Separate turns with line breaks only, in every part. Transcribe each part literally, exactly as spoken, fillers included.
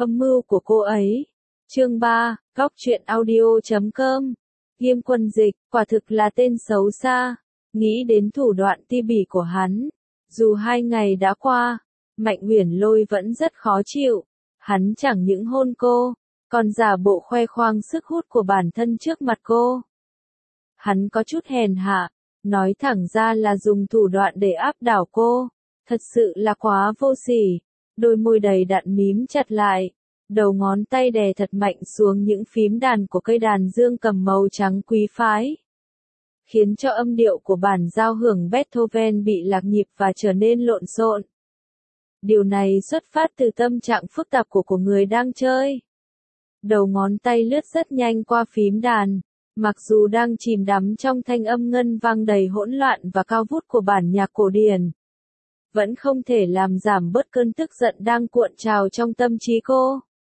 Âm mưu của cô ấy. Chương ba, Góc truyện audio chấm com. Nghiêm Quân Dịch, quả thực là tên xấu xa. Nghĩ đến thủ đoạn ti bỉ của hắn. Dù hai ngày đã qua, Mạnh Uyển Lôi vẫn rất khó chịu. Hắn chẳng những hôn cô, còn giả bộ khoe khoang sức hút của bản thân trước mặt cô. Hắn có chút hèn hạ, nói thẳng ra là dùng thủ đoạn để áp đảo cô. Thật sự là quá vô sỉ. Đôi môi đầy đặn mím chặt lại, đầu ngón tay đè thật mạnh xuống những phím đàn của cây đàn dương cầm màu trắng quý phái, khiến cho âm điệu của bản giao hưởng Beethoven bị lạc nhịp và trở nên lộn xộn. Điều này xuất phát từ tâm trạng phức tạp của của người đang chơi. Đầu ngón tay lướt rất nhanh qua phím đàn, mặc dù đang chìm đắm trong thanh âm ngân vang đầy hỗn loạn và cao vút của bản nhạc cổ điển, vẫn không thể làm giảm bớt cơn tức giận đang cuộn trào trong tâm trí cô.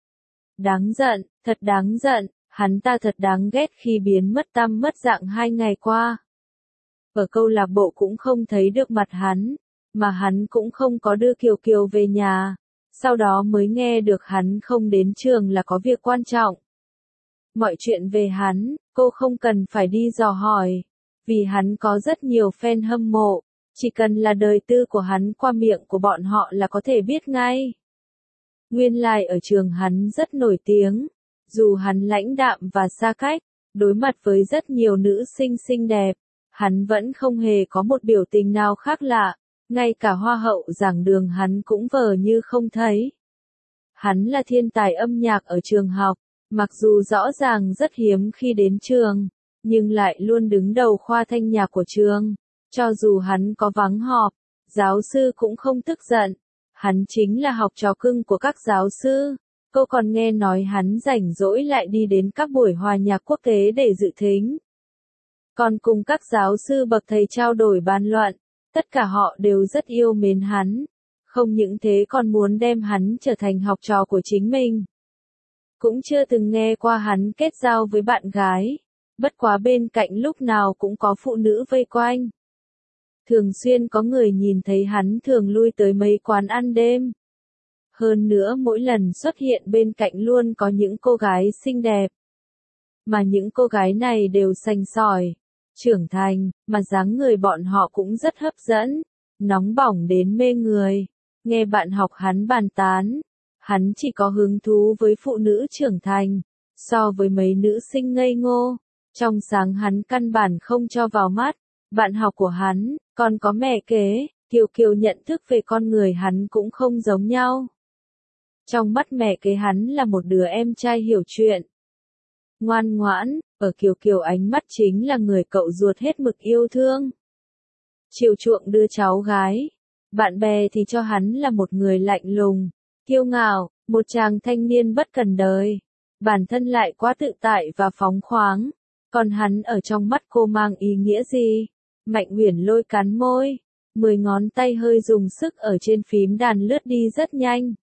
Đáng giận, thật đáng giận, hắn ta thật đáng ghét khi biến mất tăm mất dạng hai ngày qua. Ở câu lạc bộ cũng không thấy được mặt hắn, mà hắn cũng không có đưa Kiều Kiều về nhà, sau đó mới nghe được hắn không đến trường là có việc quan trọng. Mọi chuyện về hắn, cô không cần phải đi dò hỏi, vì hắn có rất nhiều fan hâm mộ. Chỉ cần là đời tư của hắn qua miệng của bọn họ là có thể biết ngay. Nguyên lai ở trường hắn rất nổi tiếng, dù hắn lãnh đạm và xa cách, đối mặt với rất nhiều nữ sinh xinh đẹp, hắn vẫn không hề có một biểu tình nào khác lạ, ngay cả hoa hậu giảng đường hắn cũng vờ như không thấy. Hắn là thiên tài âm nhạc ở trường học, mặc dù rõ ràng rất hiếm khi đến trường, nhưng lại luôn đứng đầu khoa thanh nhạc của trường. Cho dù hắn có vắng họp, giáo sư cũng không tức giận. Hắn chính là học trò cưng của các giáo sư. Cô còn nghe nói hắn rảnh rỗi lại đi đến các buổi hòa nhạc quốc tế để dự thính. Còn cùng các giáo sư bậc thầy trao đổi bàn luận, tất cả họ đều rất yêu mến hắn. Không những thế còn muốn đem hắn trở thành học trò của chính mình. Cũng chưa từng nghe qua hắn kết giao với bạn gái. Bất quá bên cạnh lúc nào cũng có phụ nữ vây quanh. Thường xuyên có người nhìn thấy hắn thường lui tới mấy quán ăn đêm. Hơn nữa mỗi lần xuất hiện bên cạnh luôn có những cô gái xinh đẹp. Mà những cô gái này đều sành sỏi, trưởng thành, mà dáng người bọn họ cũng rất hấp dẫn, nóng bỏng đến mê người. Nghe bạn học hắn bàn tán, hắn chỉ có hứng thú với phụ nữ trưởng thành, so với mấy nữ sinh ngây ngô. Trong sáng hắn căn bản không cho vào mắt. Bạn học của hắn, còn có mẹ kế, Kiều Kiều nhận thức về con người hắn cũng không giống nhau. Trong mắt mẹ kế hắn là một đứa em trai hiểu chuyện. Ngoan ngoãn, ở Kiều Kiều ánh mắt chính là người cậu ruột hết mực yêu thương. Chiều chuộng đưa cháu gái. Bạn bè thì cho hắn là một người lạnh lùng, kiêu ngạo, một chàng thanh niên bất cần đời. Bản thân lại quá tự tại và phóng khoáng. Còn hắn ở trong mắt cô mang ý nghĩa gì? Mạnh Uyển Lôi cắn môi, mười ngón tay hơi dùng sức ở trên phím đàn lướt đi rất nhanh.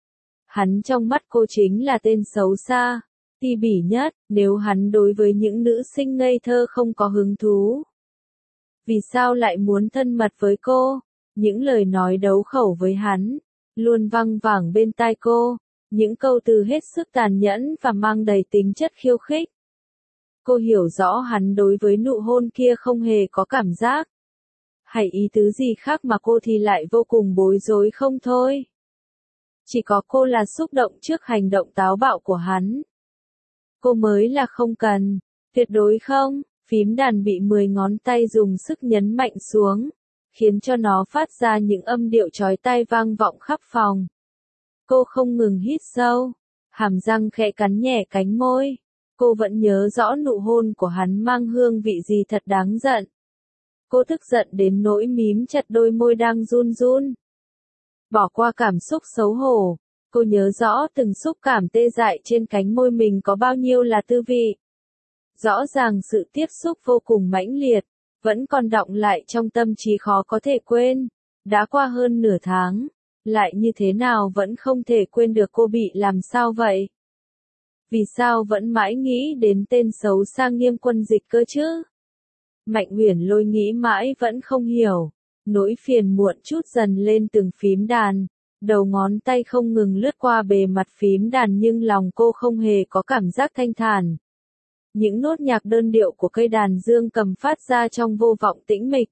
Hắn trong mắt cô chính là tên xấu xa, ti bỉ nhất, nếu hắn đối với những nữ sinh ngây thơ không có hứng thú. Vì sao lại muốn thân mật với cô? Những lời nói đấu khẩu với hắn, luôn văng vẳng bên tai cô, những câu từ hết sức tàn nhẫn và mang đầy tính chất khiêu khích. Cô hiểu rõ hắn đối với nụ hôn kia không hề có cảm giác. Hay ý tứ gì khác mà cô thì lại vô cùng bối rối không thôi. Chỉ có cô là xúc động trước hành động táo bạo của hắn. Cô mới là không cần. Tuyệt đối không. Phím đàn bị mười ngón tay dùng sức nhấn mạnh xuống, khiến cho nó phát ra những âm điệu chói tai vang vọng khắp phòng. Cô không ngừng hít sâu, hàm răng khẽ cắn nhẹ cánh môi. Cô vẫn nhớ rõ nụ hôn của hắn mang hương vị gì thật đáng giận. Cô tức giận đến nỗi mím chặt đôi môi đang run run. Bỏ qua cảm xúc xấu hổ, cô nhớ rõ từng xúc cảm tê dại trên cánh môi mình có bao nhiêu là tư vị. Rõ ràng sự tiếp xúc vô cùng mãnh liệt, vẫn còn đọng lại trong tâm trí khó có thể quên. Đã qua hơn nửa tháng, lại như thế nào vẫn không thể quên được cô bị làm sao vậy? Vì sao vẫn mãi nghĩ đến tên xấu xa Nghiêm Quân Dịch cơ chứ? Mạnh Uyển Lôi nghĩ mãi vẫn không hiểu. Nỗi phiền muộn chút dần lên từng phím đàn. Đầu ngón tay không ngừng lướt qua bề mặt phím đàn nhưng lòng cô không hề có cảm giác thanh thản. Những nốt nhạc đơn điệu của cây đàn dương cầm phát ra trong vô vọng tĩnh mịch.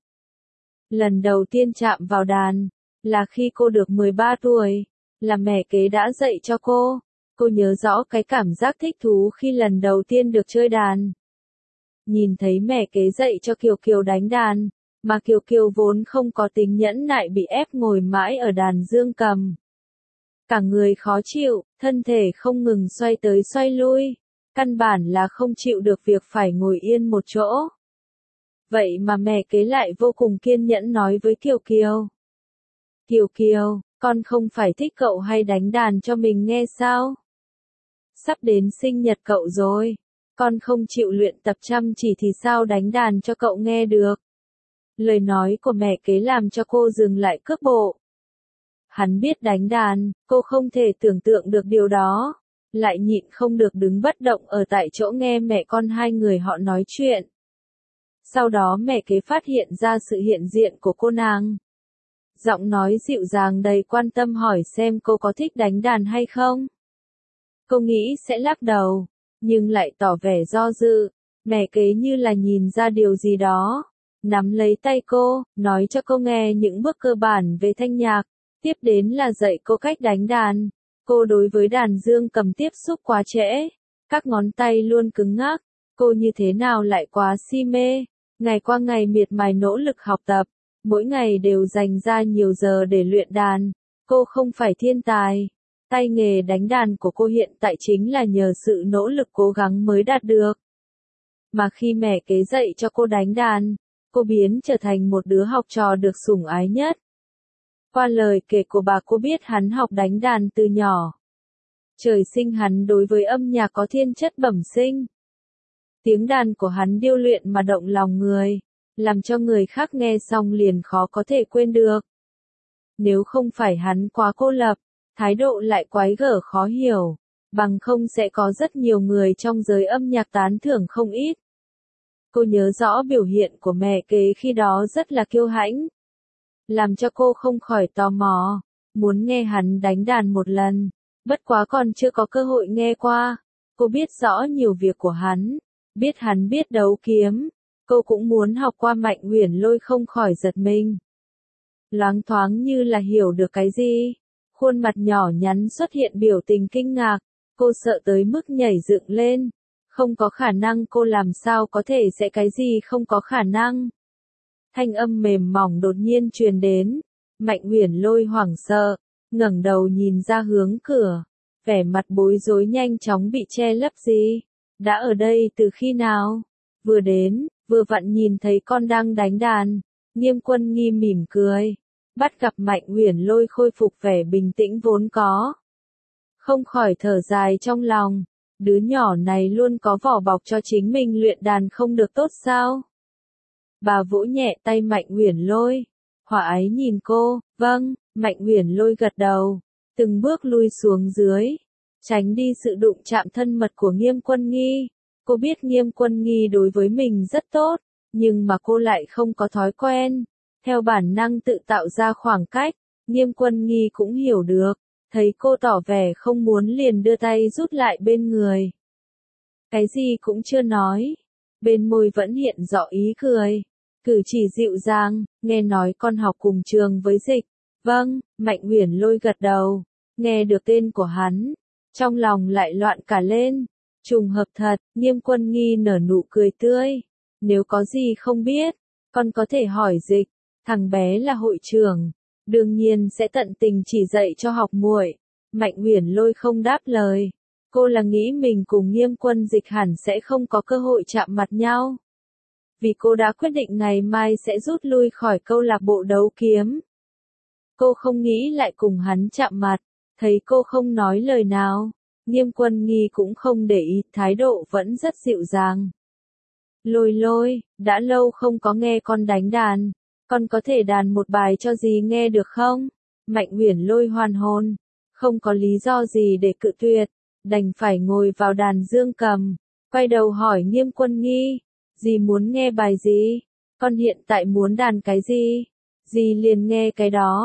Lần đầu tiên chạm vào đàn, là khi cô được mười ba tuổi, là mẹ kế đã dạy cho cô. Cô nhớ rõ cái cảm giác thích thú khi lần đầu tiên được chơi đàn. Nhìn thấy mẹ kế dạy cho Kiều Kiều đánh đàn, mà Kiều Kiều vốn không có tính nhẫn nại bị ép ngồi mãi ở đàn dương cầm. Cả người khó chịu, thân thể không ngừng xoay tới xoay lui, căn bản là không chịu được việc phải ngồi yên một chỗ. Vậy mà mẹ kế lại vô cùng kiên nhẫn nói với Kiều Kiều. Kiều Kiều, con không phải thích cậu hay đánh đàn cho mình nghe sao? Sắp đến sinh nhật cậu rồi, con không chịu luyện tập chăm chỉ thì sao đánh đàn cho cậu nghe được? Lời nói của mẹ kế làm cho cô dừng lại cước bộ. Hắn biết đánh đàn, cô không thể tưởng tượng được điều đó, lại nhịn không được đứng bất động ở tại chỗ nghe mẹ con hai người họ nói chuyện. Sau đó mẹ kế phát hiện ra sự hiện diện của cô nàng. Giọng nói dịu dàng đầy quan tâm hỏi xem cô có thích đánh đàn hay không. Cô nghĩ sẽ lắc đầu, nhưng lại tỏ vẻ do dự. Mẹ kế như là nhìn ra điều gì đó, nắm lấy tay cô, nói cho cô nghe những bước cơ bản về thanh nhạc, tiếp đến là dạy cô cách đánh đàn. Cô đối với đàn dương cầm tiếp xúc quá trễ, các ngón tay luôn cứng ngắc, cô như thế nào lại quá si mê, ngày qua ngày miệt mài nỗ lực học tập, mỗi ngày đều dành ra nhiều giờ để luyện đàn. Cô không phải thiên tài, tay nghề đánh đàn của cô hiện tại chính là nhờ sự nỗ lực cố gắng mới đạt được. Mà khi mẹ kế dạy cho cô đánh đàn, cô biến trở thành một đứa học trò được sủng ái nhất. Qua lời kể của bà cô biết hắn học đánh đàn từ nhỏ. Trời sinh hắn đối với âm nhạc có thiên chất bẩm sinh. Tiếng đàn của hắn điêu luyện mà động lòng người, làm cho người khác nghe xong liền khó có thể quên được. Nếu không phải hắn quá cô lập, thái độ lại quái gở khó hiểu, bằng không sẽ có rất nhiều người trong giới âm nhạc tán thưởng không ít. Cô nhớ rõ biểu hiện của mẹ kế khi đó rất là kiêu hãnh, làm cho cô không khỏi tò mò, muốn nghe hắn đánh đàn một lần, bất quá còn chưa có cơ hội nghe qua. Cô biết rõ nhiều việc của hắn, biết hắn biết đấu kiếm, cô cũng muốn học qua Mạnh Uyển Lôi không khỏi giật mình. Loáng thoáng như là hiểu được cái gì, khuôn mặt nhỏ nhắn xuất hiện biểu tình kinh ngạc, cô sợ tới mức nhảy dựng lên, không có khả năng, cô làm sao có thể sẽ cái gì không có khả năng. Thanh âm mềm mỏng đột nhiên truyền đến, Mạnh Uyển Lôi hoảng sợ, ngẩng đầu nhìn ra hướng cửa, vẻ mặt bối rối nhanh chóng bị che lấp. Gì? Đã ở đây từ khi nào? Vừa đến, vừa vặn nhìn thấy con đang đánh đàn. Nghiêm Quân Nghi mỉm cười, bắt gặp Mạnh Uyển Lôi khôi phục vẻ bình tĩnh vốn có, không khỏi thở dài trong lòng, đứa nhỏ này luôn có vỏ bọc cho chính mình luyện đàn không được tốt sao? Bà vỗ nhẹ tay Mạnh Uyển Lôi, hòa ái nhìn cô. Vâng. Mạnh Uyển Lôi gật đầu, từng bước lui xuống dưới, tránh đi sự đụng chạm thân mật của Nghiêm Quân Nghi. Cô biết Nghiêm Quân Nghi đối với mình rất tốt, nhưng mà cô lại không có thói quen, theo bản năng tự tạo ra khoảng cách. Nghiêm Quân Nghi cũng hiểu được, thấy cô tỏ vẻ không muốn liền đưa tay rút lại bên người. Cái gì cũng chưa nói, bên môi vẫn hiện rõ ý cười, cử chỉ dịu dàng. Nghe nói con học cùng trường với Dịch. Vâng. Mạnh Uyển Lôi gật đầu, nghe được tên của hắn, trong lòng lại loạn cả lên. Trùng hợp thật. Nghiêm Quân Nghi nở nụ cười tươi, nếu có gì không biết, con có thể hỏi Dịch, thằng bé là hội trưởng, đương nhiên sẽ tận tình chỉ dạy cho học muội. Mạnh Uyển Lôi không đáp lời, cô là nghĩ mình cùng Nghiêm Quân Dịch hẳn sẽ không có cơ hội chạm mặt nhau, vì cô đã quyết định ngày mai sẽ rút lui khỏi câu lạc bộ đấu kiếm. Cô không nghĩ lại cùng hắn chạm mặt. Thấy cô không nói lời nào, Nghiêm Quân Nghi cũng không để ý, thái độ vẫn rất dịu dàng. Lôi Lôi, đã lâu không có nghe con đánh đàn, con có thể đàn một bài cho dì nghe được không? Mạnh Uyển Lôi hoàn hồn, không có lý do gì để cự tuyệt, đành phải ngồi vào đàn dương cầm, quay đầu hỏi Nghiêm Quân Nghi, dì muốn nghe bài gì? Con hiện tại muốn đàn cái gì? Dì liền nghe cái đó.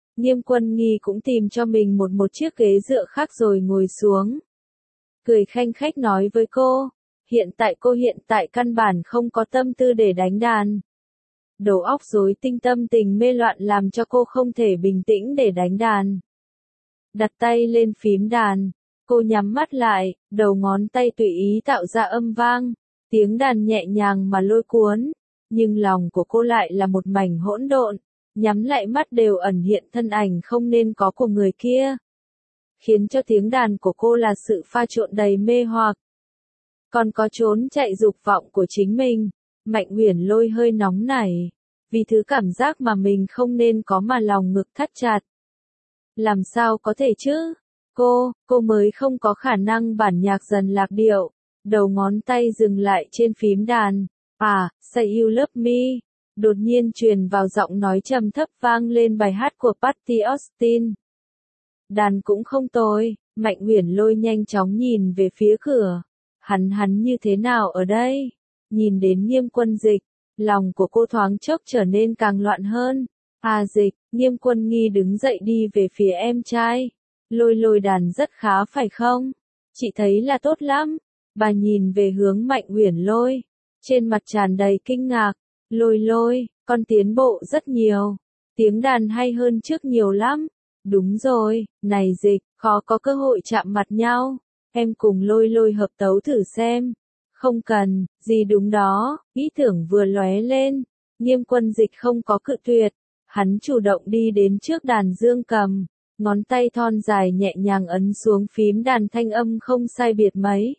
Nghiêm Quân Nghi cũng tìm cho mình một một chiếc ghế dựa khác rồi ngồi xuống. Cười khanh khách nói với cô, hiện tại cô hiện tại căn bản không có tâm tư để đánh đàn. Đầu óc rối tinh tâm tình mê loạn làm cho cô không thể bình tĩnh để đánh đàn. Đặt tay lên phím đàn, cô nhắm mắt lại, đầu ngón tay tùy ý tạo ra âm vang, tiếng đàn nhẹ nhàng mà lôi cuốn, nhưng lòng của cô lại là một mảnh hỗn độn, nhắm lại mắt đều ẩn hiện thân ảnh không nên có của người kia. Khiến cho tiếng đàn của cô là sự pha trộn đầy mê hoặc. Còn có trốn chạy dục vọng của chính mình, Mạnh Uyển Lôi hơi nóng nảy, vì thứ cảm giác mà mình không nên có mà lòng ngực thắt chặt. Làm sao có thể chứ? Cô, cô mới không có khả năng bản nhạc dần lạc điệu. Đầu ngón tay dừng lại trên phím đàn. À, Say You Love Me. Đột nhiên truyền vào giọng nói trầm thấp vang lên bài hát của Patty Austin. Đàn cũng không tồi, Mạnh Uyển Lôi nhanh chóng nhìn về phía cửa. Hắn hắn như thế nào ở đây? Nhìn đến Nghiêm Quân Dịch, lòng của cô thoáng chốc trở nên càng loạn hơn. À Dịch, Nghiêm Quân Nghi đứng dậy đi về phía em trai. Lôi Lôi đàn rất khá phải không? Chị thấy là tốt lắm. Bà nhìn về hướng Mạnh Uyển Lôi, trên mặt tràn đầy kinh ngạc. Lôi Lôi, con tiến bộ rất nhiều. Tiếng đàn hay hơn trước nhiều lắm. Đúng rồi, này Dịch, khó có cơ hội chạm mặt nhau. Em cùng Lôi Lôi hợp tấu thử xem. Không cần, gì đúng đó, ý tưởng vừa lóe lên. Nghiêm Quân Dịch không có cự tuyệt. Hắn chủ động đi đến trước đàn dương cầm. Ngón tay thon dài nhẹ nhàng ấn xuống phím đàn thanh âm không sai biệt mấy.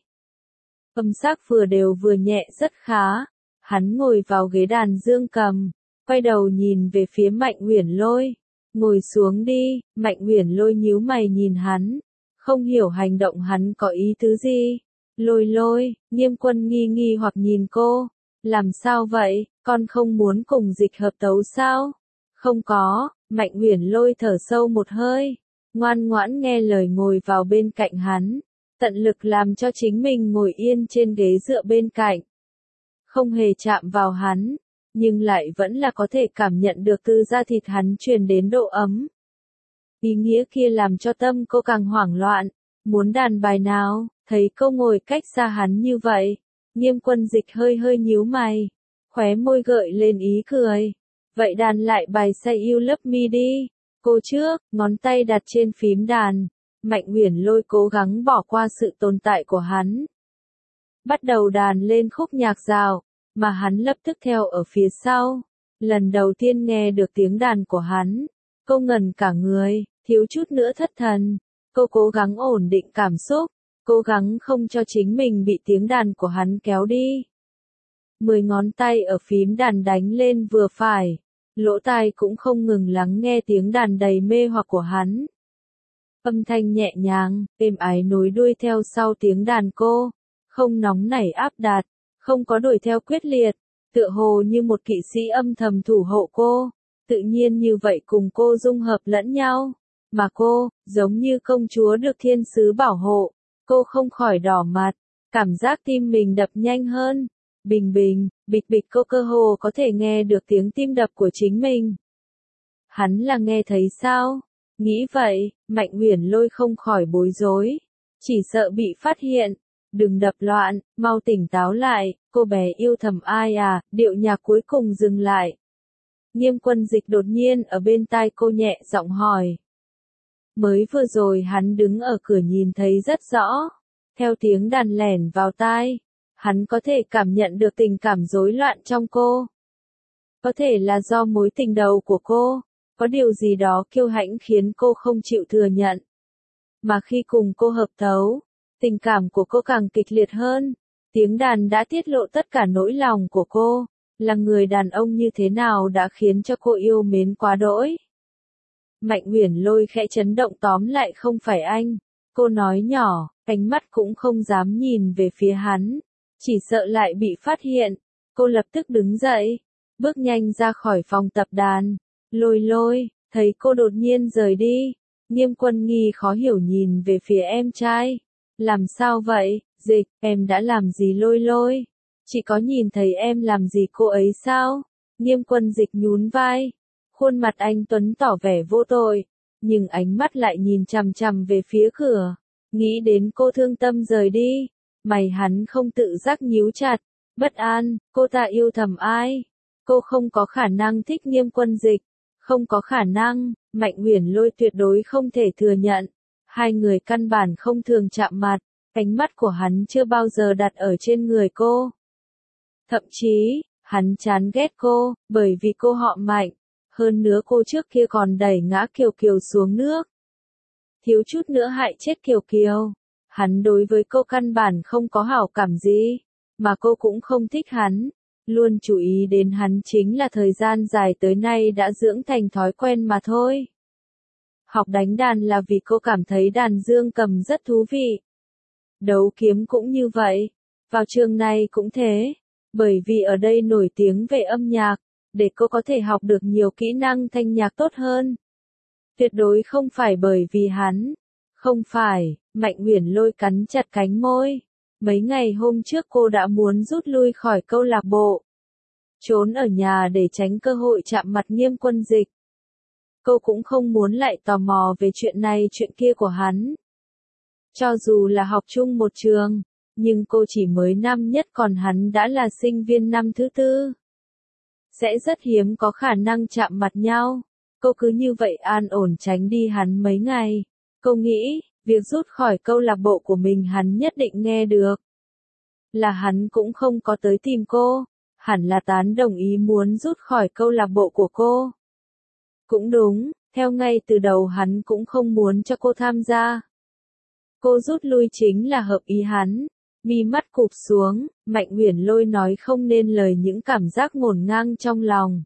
Âm sắc vừa đều vừa nhẹ rất khá. Hắn ngồi vào ghế đàn dương cầm. Quay đầu nhìn về phía Mạnh Uyển Lôi. Ngồi xuống đi, Mạnh Uyển Lôi nhíu mày nhìn hắn. Không hiểu hành động hắn có ý tứ gì. Lôi Lôi, Nghiêm Quân nghi nghi hoặc nhìn cô. Làm sao vậy, con không muốn cùng Dịch hợp tấu sao? Không có, Mạnh Uyển Lôi thở sâu một hơi. Ngoan ngoãn nghe lời ngồi vào bên cạnh hắn. Tận lực làm cho chính mình ngồi yên trên ghế dựa bên cạnh. Không hề chạm vào hắn, nhưng lại vẫn là có thể cảm nhận được từ da thịt hắn truyền đến độ ấm. Ý nghĩa kia làm cho tâm cô càng hoảng loạn. Muốn đàn bài nào, thấy cô ngồi cách xa hắn như vậy. Nghiêm Quân Dịch hơi hơi nhíu mày, khóe môi gợi lên ý cười. Vậy đàn lại bài Say You Love Me đi. Cô trước, ngón tay đặt trên phím đàn. Mạnh Uyển Lôi cố gắng bỏ qua sự tồn tại của hắn. Bắt đầu đàn lên khúc nhạc dạo, mà hắn lập tức theo ở phía sau. Lần đầu tiên nghe được tiếng đàn của hắn, cô ngẩn cả người, thiếu chút nữa thất thần. Cô cố gắng ổn định cảm xúc, cố gắng không cho chính mình bị tiếng đàn của hắn kéo đi. Mười ngón tay ở phím đàn đánh lên vừa phải, lỗ tai cũng không ngừng lắng nghe tiếng đàn đầy mê hoặc của hắn. Âm thanh nhẹ nhàng, êm ái nối đuôi theo sau tiếng đàn cô, không nóng nảy áp đặt, không có đuổi theo quyết liệt, tựa hồ như một kỵ sĩ âm thầm thủ hộ cô, tự nhiên như vậy cùng cô dung hợp lẫn nhau, mà cô, giống như công chúa được thiên sứ bảo hộ, cô không khỏi đỏ mặt, cảm giác tim mình đập nhanh hơn, bình bình, bịch bịch cô cơ hồ có thể nghe được tiếng tim đập của chính mình. Hắn là nghe thấy sao? Nghĩ vậy, Mạnh Uyển Lôi không khỏi bối rối, chỉ sợ bị phát hiện. Đừng đập loạn, mau tỉnh táo lại, cô bé yêu thầm ai à, điệu nhạc cuối cùng dừng lại. Nghiêm Quân Dịch đột nhiên ở bên tai cô nhẹ giọng hỏi. Mới vừa rồi hắn đứng ở cửa nhìn thấy rất rõ, theo tiếng đàn lẻn vào tai, hắn có thể cảm nhận được tình cảm rối loạn trong cô. Có thể là do mối tình đầu của cô, có điều gì đó kiêu hãnh khiến cô không chịu thừa nhận. Mà khi cùng cô hợp tấu, tình cảm của cô càng kịch liệt hơn, tiếng đàn đã tiết lộ tất cả nỗi lòng của cô, là người đàn ông như thế nào đã khiến cho cô yêu mến quá đỗi. Mạnh Uyển Lôi khẽ chấn động tóm lại không phải anh, cô nói nhỏ, ánh mắt cũng không dám nhìn về phía hắn, chỉ sợ lại bị phát hiện, cô lập tức đứng dậy, bước nhanh ra khỏi phòng tập đàn. Lôi Lôi, thấy cô đột nhiên rời đi, Nghiêm Quân Nghi khó hiểu nhìn về phía em trai. Làm sao vậy, Dịch, em đã làm gì Lôi Lôi? Chị có nhìn thấy em làm gì cô ấy sao? Nghiêm Quân Dịch nhún vai, Khuôn mặt anh Tuấn tỏ vẻ vô tội, nhưng ánh mắt lại nhìn chằm chằm về phía cửa. Nghĩ đến cô thương tâm rời đi, mày hắn không tự giác nhíu chặt, bất an, cô ta yêu thầm ai? Cô không có khả năng thích Nghiêm Quân Dịch, không có khả năng, Mạnh Uyển Lôi tuyệt đối không thể thừa nhận. Hai người căn bản không thường chạm mặt, ánh mắt của hắn chưa bao giờ đặt ở trên người cô. Thậm chí, hắn chán ghét cô, bởi vì cô họ Mạnh. Hơn nữa cô trước kia còn đẩy ngã Kiều Kiều xuống nước. Thiếu chút nữa hại chết Kiều Kiều. Hắn đối với cô căn bản không có hảo cảm gì, mà cô cũng không thích hắn. Luôn chú ý đến hắn chính là thời gian dài tới nay đã dưỡng thành thói quen mà thôi. Học đánh đàn là vì cô cảm thấy đàn dương cầm rất thú vị. Đấu kiếm cũng như vậy. Vào trường này cũng thế. Bởi vì ở đây nổi tiếng về âm nhạc, để cô có thể học được nhiều kỹ năng thanh nhạc tốt hơn. Tuyệt đối không phải bởi vì hắn. Không phải, Mạnh Uyển Lôi cắn chặt cánh môi. Mấy ngày hôm trước cô đã muốn rút lui khỏi câu lạc bộ. Trốn ở nhà để tránh cơ hội chạm mặt Nghiêm Quân Dịch. Cô cũng không muốn lại tò mò về chuyện này chuyện kia của hắn. Cho dù là học chung một trường, nhưng cô chỉ mới năm nhất còn hắn đã là sinh viên năm thứ tư. Sẽ rất hiếm có khả năng chạm mặt nhau. Cô cứ như vậy an ổn tránh đi hắn mấy ngày. Cô nghĩ, việc rút khỏi câu lạc bộ của mình hắn nhất định nghe được. Là hắn cũng không có tới tìm cô. Hẳn là tán đồng ý muốn rút khỏi câu lạc bộ của cô. Cũng đúng, theo ngay từ đầu hắn cũng không muốn cho cô tham gia. Cô rút lui chính là hợp ý hắn. Mi mắt cụp xuống, Mạnh Uyển Lôi nói không nên lời những cảm giác ngổn ngang trong lòng.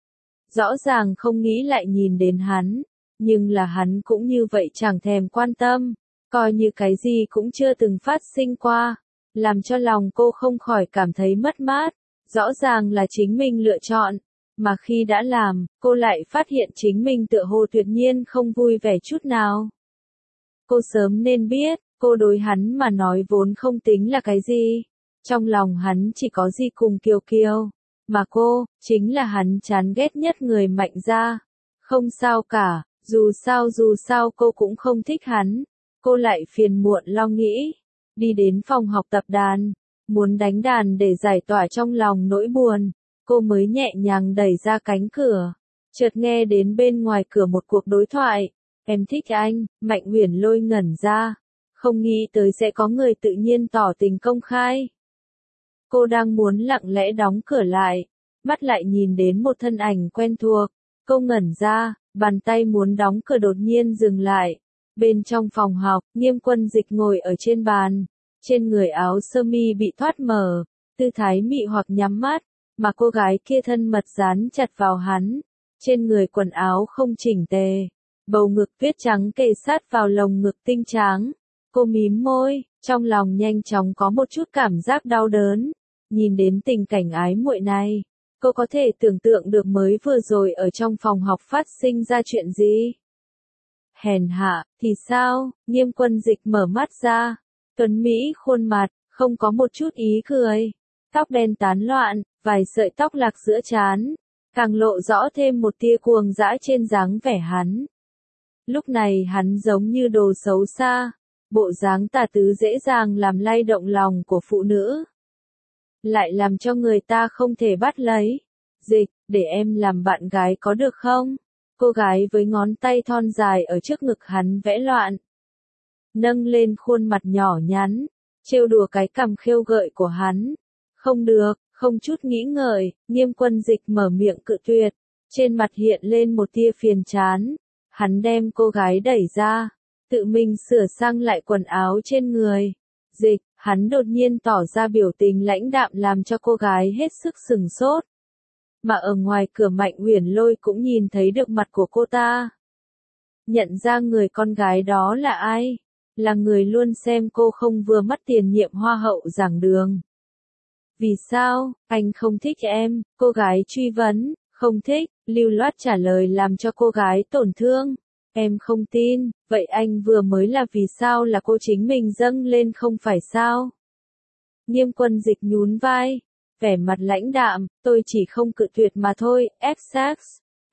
Rõ ràng không nghĩ lại nhìn đến hắn, nhưng là hắn cũng như vậy chẳng thèm quan tâm, coi như cái gì cũng chưa từng phát sinh qua, làm cho lòng cô không khỏi cảm thấy mất mát. Rõ ràng là chính mình lựa chọn, mà khi đã làm, cô lại phát hiện chính mình tựa hồ tuyệt nhiên không vui vẻ chút nào. Cô sớm nên biết, cô đối hắn mà nói vốn không tính là cái gì. Trong lòng hắn chỉ có gì cùng Kiều Kiều, mà cô, chính là hắn chán ghét nhất người Mạnh gia. Không sao cả, dù sao dù sao cô cũng không thích hắn. Cô lại phiền muộn lo nghĩ, đi đến phòng học tập đàn, muốn đánh đàn để giải tỏa trong lòng nỗi buồn. Cô mới nhẹ nhàng đẩy ra cánh cửa, chợt nghe đến bên ngoài cửa một cuộc đối thoại. Em thích anh, Mạnh Uyển Lôi ngẩn ra, không nghĩ tới sẽ có người tự nhiên tỏ tình công khai. Cô đang muốn lặng lẽ đóng cửa lại, mắt lại nhìn đến một thân ảnh quen thuộc. Cô ngẩn ra, bàn tay muốn đóng cửa đột nhiên dừng lại. Bên trong phòng học, Nghiêm Quân Dịch ngồi ở trên bàn, trên người áo sơ mi bị thoát mở, tư thái mị hoặc nhắm mắt, mà cô gái kia thân mật dán chặt vào hắn, trên người quần áo không chỉnh tề, bầu ngực tuyết trắng kề sát vào lồng ngực tinh tráng. Cô mím môi, trong lòng nhanh chóng có một chút cảm giác đau đớn. Nhìn đến tình cảnh ái muội này, cô có thể tưởng tượng được mới vừa rồi ở trong phòng học phát sinh ra chuyện gì. Hèn hạ, thì sao? Nghiêm Quân Dịch mở mắt ra, tuấn mỹ khuôn mặt, không có một chút ý cười, tóc đen tán loạn, vài sợi tóc lạc giữa trán, càng lộ rõ thêm một tia cuồng dã trên dáng vẻ hắn. Lúc này hắn giống như đồ xấu xa, bộ dáng tà tứ dễ dàng làm lay động lòng của phụ nữ, lại làm cho người ta không thể bắt lấy. Dịch, để em làm bạn gái có được không? Cô gái với ngón tay thon dài ở trước ngực hắn vẽ loạn, nâng lên khuôn mặt nhỏ nhắn, trêu đùa cái cằm khêu gợi của hắn. Không được, không chút nghĩ ngợi, Nghiêm Quân Dịch mở miệng cự tuyệt, trên mặt hiện lên một tia phiền chán. Hắn đem cô gái đẩy ra, tự mình sửa sang lại quần áo trên người. Dịch, hắn đột nhiên tỏ ra biểu tình lãnh đạm làm cho cô gái hết sức sừng sốt. Mà ở ngoài cửa Mạnh Uyển Lôi cũng nhìn thấy được mặt của cô ta. Nhận ra người con gái đó là ai? Là người luôn xem cô không vừa mắt tiền nhiệm hoa hậu giảng đường. Vì sao, anh không thích em? Cô gái truy vấn. Không thích, lưu loát trả lời làm cho cô gái tổn thương. Em không tin, vậy anh vừa mới là vì sao là cô chính mình dâng lên không phải sao? Nghiêm Quân Dịch nhún vai, vẻ mặt lãnh đạm, tôi chỉ không cự tuyệt mà thôi, ép sex.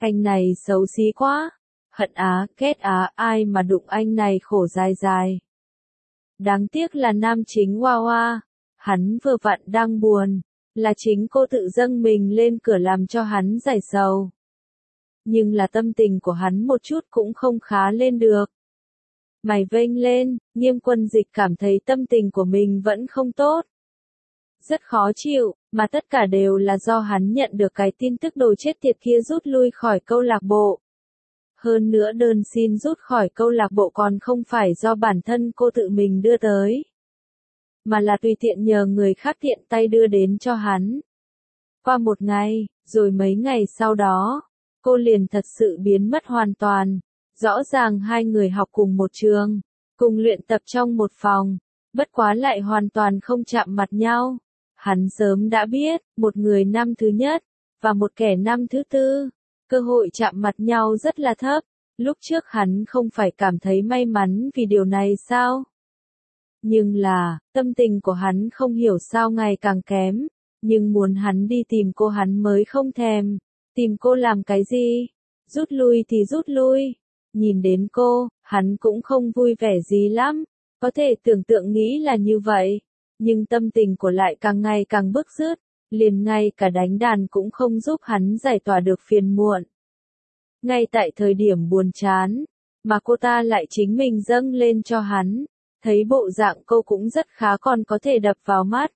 Anh này xấu xí quá. Hận á, ghét á, ai mà đụng anh này khổ dài dài. Đáng tiếc là nam chính Hoa Hoa. Hắn vừa vặn đang buồn. Là chính cô tự dâng mình lên cửa làm cho hắn giải sầu. Nhưng là tâm tình của hắn một chút cũng không khá lên được. Mày vênh lên, Nghiêm Quân Dịch cảm thấy tâm tình của mình vẫn không tốt. Rất khó chịu, mà tất cả đều là do hắn nhận được cái tin tức đồ chết tiệt kia rút lui khỏi câu lạc bộ. Hơn nữa đơn xin rút khỏi câu lạc bộ còn không phải do bản thân cô tự mình đưa tới, mà là tùy tiện nhờ người khác tiện tay đưa đến cho hắn. Qua một ngày, rồi mấy ngày sau đó, cô liền thật sự biến mất hoàn toàn. Rõ ràng hai người học cùng một trường, cùng luyện tập trong một phòng, bất quá lại hoàn toàn không chạm mặt nhau. Hắn sớm đã biết, một người năm thứ nhất, và một kẻ năm thứ tư, cơ hội chạm mặt nhau rất là thấp. Lúc trước hắn không phải cảm thấy may mắn vì điều này sao? Nhưng là, tâm tình của hắn không hiểu sao ngày càng kém, nhưng muốn hắn đi tìm cô hắn mới không thèm. Tìm cô làm cái gì? Rút lui thì rút lui. Nhìn đến cô, hắn cũng không vui vẻ gì lắm. Có thể tưởng tượng nghĩ là như vậy. Nhưng tâm tình của lại càng ngày càng bứt rứt. Liền ngay cả đánh đàn cũng không giúp hắn giải tỏa được phiền muộn. Ngay tại thời điểm buồn chán, mà cô ta lại chính mình dâng lên cho hắn. Thấy bộ dạng cô cũng rất khá còn có thể đập vào mắt.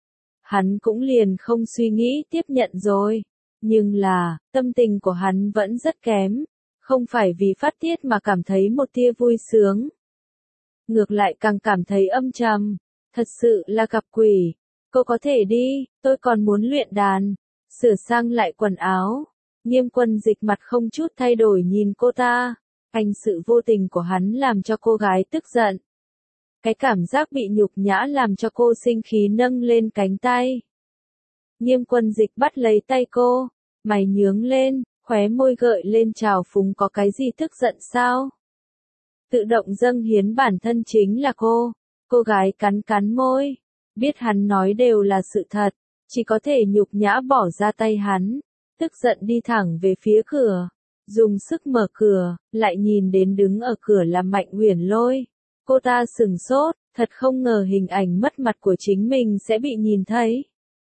Hắn cũng liền không suy nghĩ tiếp nhận rồi. Nhưng là, tâm tình của hắn vẫn rất kém. Không phải vì phát tiết mà cảm thấy một tia vui sướng. Ngược lại càng cảm thấy âm trầm. Thật sự là gặp quỷ. Cô có thể đi, tôi còn muốn luyện đàn. Sửa sang lại quần áo. Nghiêm Quân Dịch mặt không chút thay đổi nhìn cô ta. Anh sự vô tình của hắn làm cho cô gái tức giận. Cái cảm giác bị nhục nhã làm cho cô sinh khí nâng lên cánh tay. Nghiêm Quân Dịch bắt lấy tay cô. Mày nhướng lên, khóe môi gợi lên trào phúng có cái gì tức giận sao? Tự động dâng hiến bản thân chính là cô. Cô gái cắn cắn môi. Biết hắn nói đều là sự thật. Chỉ có thể nhục nhã bỏ ra tay hắn. Tức giận đi thẳng về phía cửa. Dùng sức mở cửa, lại nhìn đến đứng ở cửa là Mạnh Uyển Lôi. Cô ta sừng sốt, thật không ngờ hình ảnh mất mặt của chính mình sẽ bị nhìn thấy.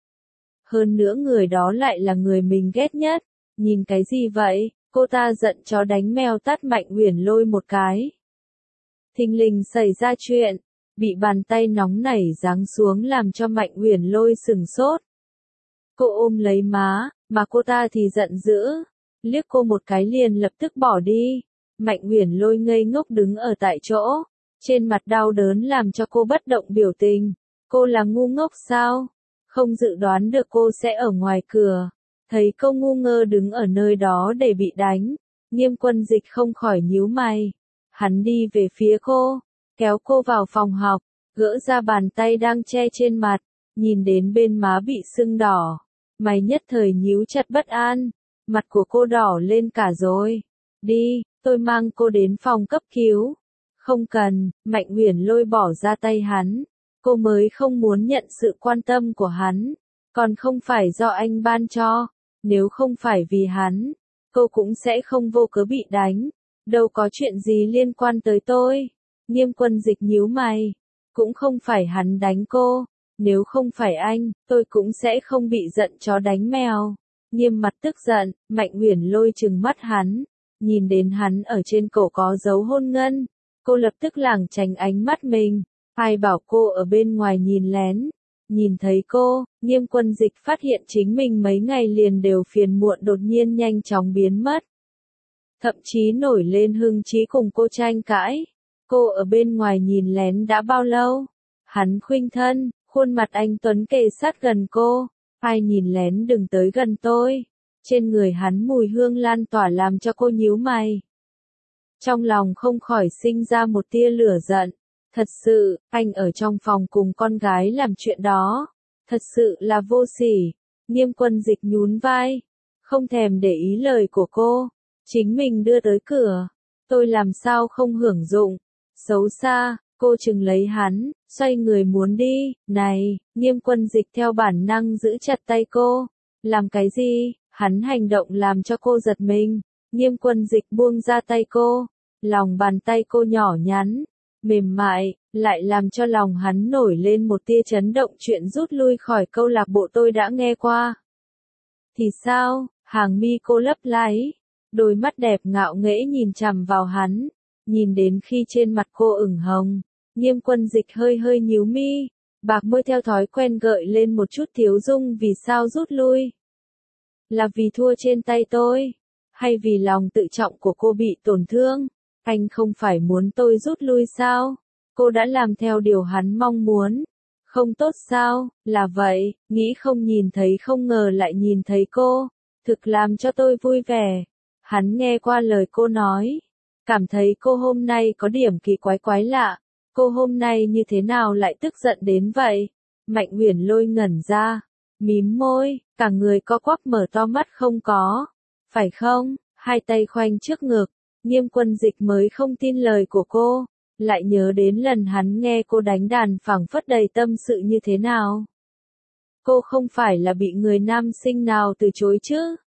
Hơn nữa người đó lại là người mình ghét nhất. Nhìn cái gì vậy? Cô ta giận chó đánh mèo tát Mạnh Uyển Lôi một cái. Thình lình xảy ra chuyện, bị bàn tay nóng nảy giáng xuống làm cho Mạnh Uyển Lôi sừng sốt. Cô ôm lấy má, mà cô ta thì giận dữ, liếc cô một cái liền lập tức bỏ đi. Mạnh Uyển Lôi ngây ngốc đứng ở tại chỗ, trên mặt đau đớn làm cho cô bất động biểu tình. Cô là ngu ngốc sao? Không dự đoán được cô sẽ ở ngoài cửa. Thấy cô ngu ngơ đứng ở nơi đó để bị đánh, Nghiêm Quân Dịch không khỏi nhíu mày. Hắn đi về phía cô, kéo cô vào phòng học, gỡ ra bàn tay đang che trên mặt, nhìn đến bên má bị sưng đỏ. Mày nhất thời nhíu chặt bất an, mặt của cô đỏ lên cả rồi. Đi, tôi mang cô đến phòng cấp cứu. Không cần, Mạnh Uyển Lôi bỏ ra tay hắn. Cô mới không muốn nhận sự quan tâm của hắn, còn không phải do anh ban cho. Nếu không phải vì hắn, cô cũng sẽ không vô cớ bị đánh. Đâu có chuyện gì liên quan tới tôi. Nghiêm Quân Dịch nhíu mày. Cũng không phải hắn đánh cô. Nếu không phải anh, tôi cũng sẽ không bị giận chó đánh mèo. Nghiêm mặt tức giận, Mạnh Uyển Lôi trừng mắt hắn. Nhìn đến hắn ở trên cổ có dấu hôn ngân. Cô lập tức lảng tránh ánh mắt mình. Ai bảo cô ở bên ngoài nhìn lén. Nhìn thấy cô, Nghiêm Quân Dịch phát hiện chính mình mấy ngày liền đều phiền muộn đột nhiên nhanh chóng biến mất. Thậm chí nổi lên hưng chí cùng cô tranh cãi. Cô ở bên ngoài nhìn lén đã bao lâu? Hắn khuynh thân, khuôn mặt anh tuấn kề sát gần cô. Ai nhìn lén đừng tới gần tôi. Trên người hắn mùi hương lan tỏa làm cho cô nhíu mày. Trong lòng không khỏi sinh ra một tia lửa giận. Thật sự, anh ở trong phòng cùng con gái làm chuyện đó. Thật sự là vô sỉ. Nghiêm Quân Dịch nhún vai. Không thèm để ý lời của cô. Chính mình đưa tới cửa. Tôi làm sao không hưởng dụng. Xấu xa, cô chừng lấy hắn, xoay người muốn đi. Này, Nghiêm Quân Dịch theo bản năng giữ chặt tay cô. Làm cái gì? Hắn hành động làm cho cô giật mình, Nghiêm Quân Dịch buông ra tay cô, lòng bàn tay cô nhỏ nhắn, mềm mại, lại làm cho lòng hắn nổi lên một tia chấn động. Chuyện rút lui khỏi câu lạc bộ tôi đã nghe qua. Thì sao? Hàng mi cô lấp láy, đôi mắt đẹp ngạo nghễ nhìn chằm vào hắn, nhìn đến khi trên mặt cô ửng hồng, Nghiêm Quân Dịch hơi hơi nhíu mi, bạc môi theo thói quen gợi lên một chút thiếu dung. Vì sao rút lui? Là vì thua trên tay tôi, hay vì lòng tự trọng của cô bị tổn thương? Anh không phải muốn tôi rút lui sao? Cô đã làm theo điều hắn mong muốn. Không tốt sao? Là vậy, nghĩ không nhìn thấy không ngờ lại nhìn thấy cô, thực làm cho tôi vui vẻ. Hắn nghe qua lời cô nói, cảm thấy cô hôm nay có điểm kỳ quái quái lạ. Cô hôm nay như thế nào lại tức giận đến vậy? Mạnh Uyển Lôi ngẩn ra, mím môi, cả người co quắp mở to mắt. Không có, phải không? Hai tay khoanh trước ngực, Nghiêm Quân Dịch mới không tin lời của cô, lại nhớ đến lần hắn nghe cô đánh đàn phảng phất đầy tâm sự như thế nào. Cô không phải là bị người nam sinh nào từ chối chứ?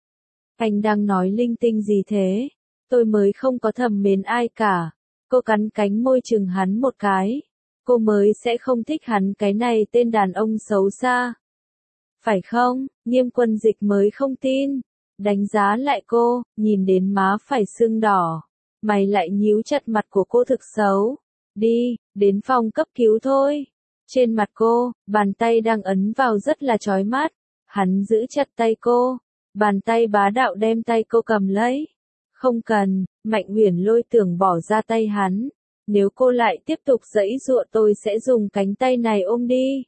Anh đang nói linh tinh gì thế? Tôi mới không có thầm mến ai cả. Cô cắn cánh môi chừng hắn một cái. Cô mới sẽ không thích hắn cái này tên đàn ông xấu xa. Phải không? Nghiêm Quân Dịch mới không tin. Đánh giá lại cô, nhìn đến má phải sưng đỏ. Mày lại nhíu chặt, mặt của cô thực xấu. Đi, đến phòng cấp cứu thôi. Trên mặt cô, bàn tay đang ấn vào rất là chói mắt. Hắn giữ chặt tay cô. Bàn tay bá đạo đem tay cô cầm lấy. Không cần, Mạnh Uyển Lôi tưởng bỏ ra tay hắn. Nếu cô lại tiếp tục giãy giụa tôi sẽ dùng cánh tay này ôm đi.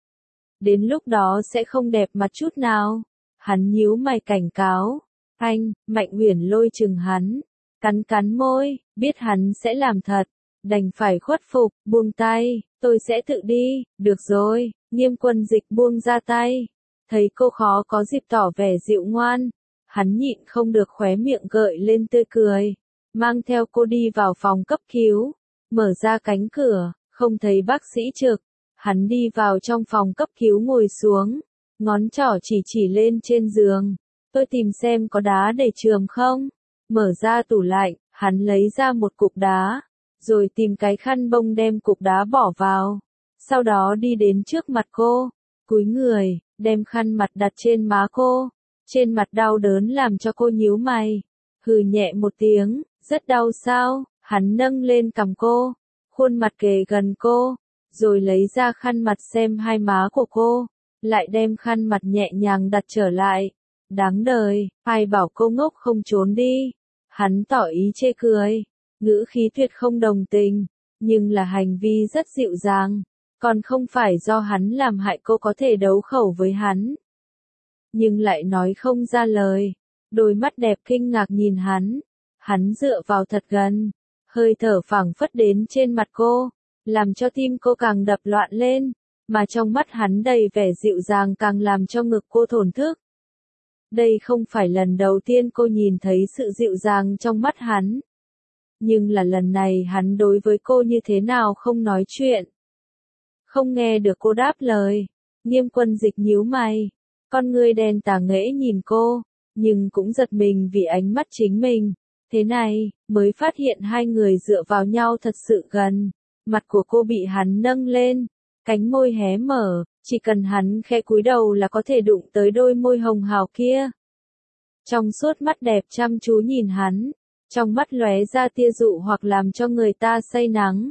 Đến lúc đó sẽ không đẹp mặt chút nào. Hắn nhíu mày cảnh cáo. Anh, Mạnh Uyển Lôi chừng hắn. Cắn cắn môi, biết hắn sẽ làm thật. Đành phải khuất phục, buông tay, tôi sẽ tự đi. Được rồi, Nghiêm Quân Dịch buông ra tay. Thấy cô khó có dịp tỏ vẻ dịu ngoan. Hắn nhịn không được khóe miệng gợi lên tươi cười. Mang theo cô đi vào phòng cấp cứu. Mở ra cánh cửa, không thấy bác sĩ trực. Hắn đi vào trong phòng cấp cứu ngồi xuống. Ngón trỏ chỉ chỉ lên trên giường. Tôi tìm xem có đá để chườm không. Mở ra tủ lạnh, hắn lấy ra một cục đá. Rồi tìm cái khăn bông đem cục đá bỏ vào. Sau đó đi đến trước mặt cô. Cúi người, đem khăn mặt đặt trên má cô. Trên mặt đau đớn làm cho cô nhíu mày. Hừ nhẹ một tiếng, rất đau sao? Hắn nâng lên cằm cô. Khuôn mặt kề gần cô. Rồi lấy ra khăn mặt xem hai má của cô. Lại đem khăn mặt nhẹ nhàng đặt trở lại. Đáng đời, ai bảo cô ngốc không trốn đi. Hắn tỏ ý chê cười. Ngữ khí tuyệt không đồng tình. Nhưng là hành vi rất dịu dàng. Còn không phải do hắn làm hại cô có thể đấu khẩu với hắn. Nhưng lại nói không ra lời. Đôi mắt đẹp kinh ngạc nhìn hắn. Hắn dựa vào thật gần. Hơi thở phảng phất đến trên mặt cô. Làm cho tim cô càng đập loạn lên. Mà trong mắt hắn đầy vẻ dịu dàng càng làm cho ngực cô thổn thức. Đây không phải lần đầu tiên cô nhìn thấy sự dịu dàng trong mắt hắn. Nhưng là lần này hắn đối với cô như thế nào không nói chuyện. Không nghe được cô đáp lời. Nghiêm Quân Dịch nhíu mày. Con người đen tà nghễ nhìn cô. Nhưng cũng giật mình vì ánh mắt chính mình. Thế này, mới phát hiện hai người dựa vào nhau thật sự gần. Mặt của cô bị hắn nâng lên. Cánh môi hé mở. Chỉ cần hắn khẽ cúi đầu là có thể đụng tới đôi môi hồng hào kia. Trong suốt mắt đẹp chăm chú nhìn hắn. Trong mắt lóe ra tia dụ hoặc làm cho người ta say nắng.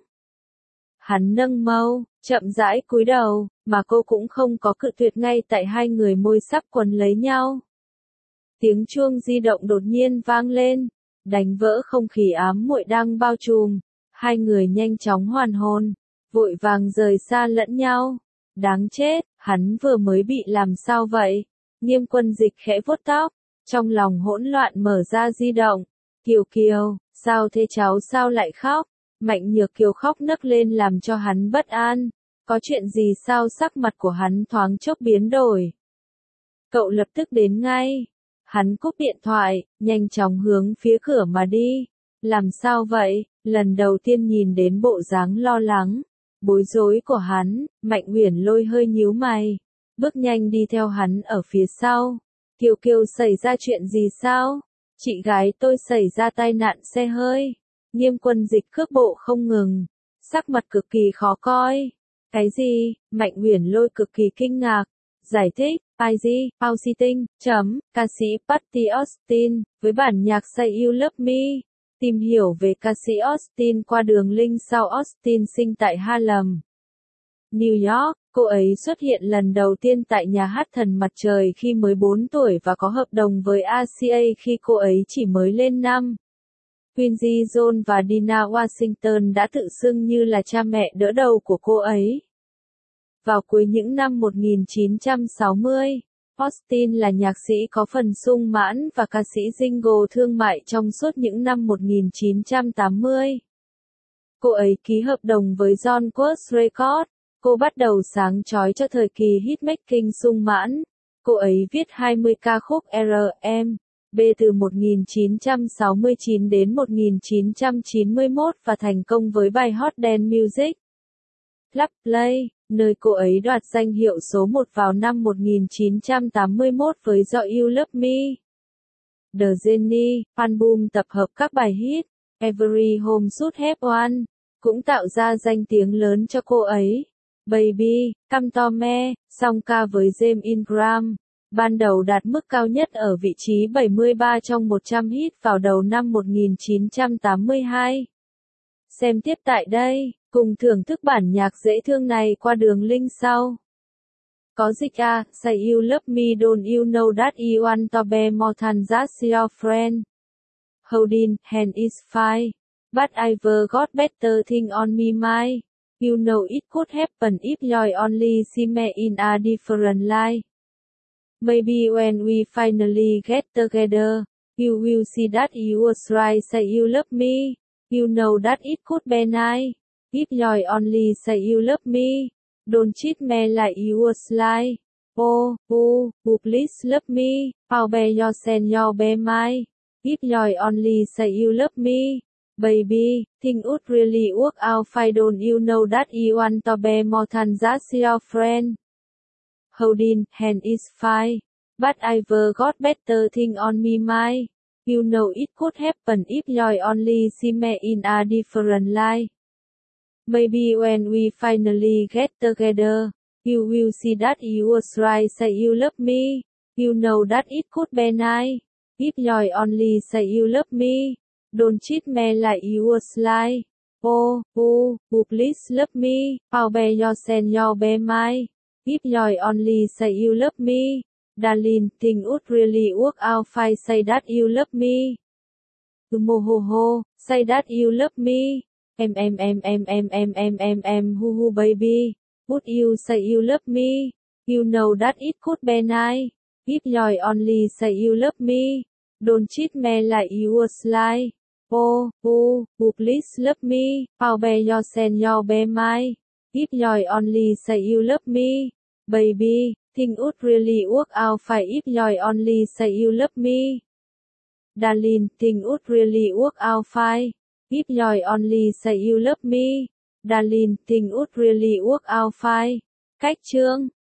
Hắn nâng mâu, chậm rãi cúi đầu, mà cô cũng không có cự tuyệt ngay tại hai người môi sắp quấn lấy nhau. Tiếng chuông di động đột nhiên vang lên, đánh vỡ không khí ám muội đang bao trùm. Hai người nhanh chóng hoàn hồn, vội vàng rời xa lẫn nhau. Đáng chết, hắn vừa mới bị làm sao vậy? Nghiêm Quân Dịch khẽ vuốt tóc, trong lòng hỗn loạn mở ra di động. Kiều Kiều, sao thế cháu sao lại khóc? Mạnh Nhược Kiều khóc nấc lên làm cho hắn bất an. Có chuyện gì sao? Sắc mặt của hắn thoáng chốc biến đổi. Cậu lập tức đến ngay. Hắn cúp điện thoại, nhanh chóng hướng phía cửa mà đi. Làm sao vậy? Lần đầu tiên nhìn đến bộ dáng lo lắng, bối rối của hắn, Mạnh Uyển Lôi hơi nhíu mày. Bước nhanh đi theo hắn ở phía sau. Kiều Kiều xảy ra chuyện gì sao? Chị gái tôi xảy ra tai nạn xe hơi. Nghiêm Quân Dịch cước bộ không ngừng, sắc mặt cực kỳ khó coi. Cái gì? Mạnh Uyển Lôi cực kỳ kinh ngạc. Giải thích, I G, Pausiting, chấm, ca sĩ Patty Austin, với bản nhạc Say You Love Me. Tìm hiểu về ca sĩ Austin qua đường link sau. Austin sinh tại Harlem, New York. Cô ấy xuất hiện lần đầu tiên tại nhà hát Thần Mặt Trời khi mới bốn tuổi và có hợp đồng với R C A khi cô ấy chỉ mới lên năm. Quincy Jones và Dina Washington đã tự xưng như là cha mẹ đỡ đầu của cô ấy. Vào cuối những năm một nghìn chín trăm sáu mươi, Austin là nhạc sĩ có phần sung mãn và ca sĩ jingle thương mại trong suốt những năm một nghìn chín trăm tám mươi. Cô ấy ký hợp đồng với John Waters Records. Cô bắt đầu sáng chói cho thời kỳ hitmaking sung mãn. Cô ấy viết hai mươi ca khúc R and B từ một nghìn chín trăm sáu mươi chín đến một nghìn chín trăm chín mươi mốt và thành công với bài Hot Dance Music Club Play, nơi cô ấy đoạt danh hiệu số một vào năm một nghìn chín trăm tám mươi mốt với Do You Love Me. The Genie, album tập hợp các bài hit, Every Home Should Have One, cũng tạo ra danh tiếng lớn cho cô ấy. Baby, Come To Me, song ca với James Ingram, ban đầu đạt mức cao nhất ở vị trí bảy mươi ba trong một trăm hit vào đầu năm một nghìn chín trăm tám mươi hai. Xem tiếp tại đây, cùng thưởng thức bản nhạc dễ thương này qua đường link sau. Có dịch A, Say You Love Me Don't You Know That You Want To Be More Than Just Your Friend. Holding Hand Is Fine, But I've Got Better Thing On Me Mind. You know it could happen if you only see me in a different light. Maybe when we finally get together, you will see that you was right. Say you love me. You know that it could be nice if you only say you love me. Don't treat me like you was like. Oh, oh, oh, please love me. How be your send your be mine. If you only say you love me. Baby, things would really work out fine. Don't you know that you want to be more than just your friend? Holding hand is fine, but I've got better thing on me mind. You know it could happen if you only see me in a different light. Maybe when we finally get together, you will see that you was right. Say you love me. You know that it could be nice if you only say you love me. Don't treat me like you was like. Oh, oh, oh, please love me. How be your send your be mine. If you only say you love me. Darling, things would really work out fine. Say that you love me. Mo ho ho, say that you love me. Em em em em em em em em em hu hu baby. Would you say you love me? You know that it could be nice if you only say you love me. Don't treat me like you was like. Oh, oh, oh, please love me. How be your send your be mine. If you only say you love me. Baby, things would really work out fine if you only say you love me. Darling, things would really work out fine if you only say you love me. Darling, things would really work out fine. Cách chương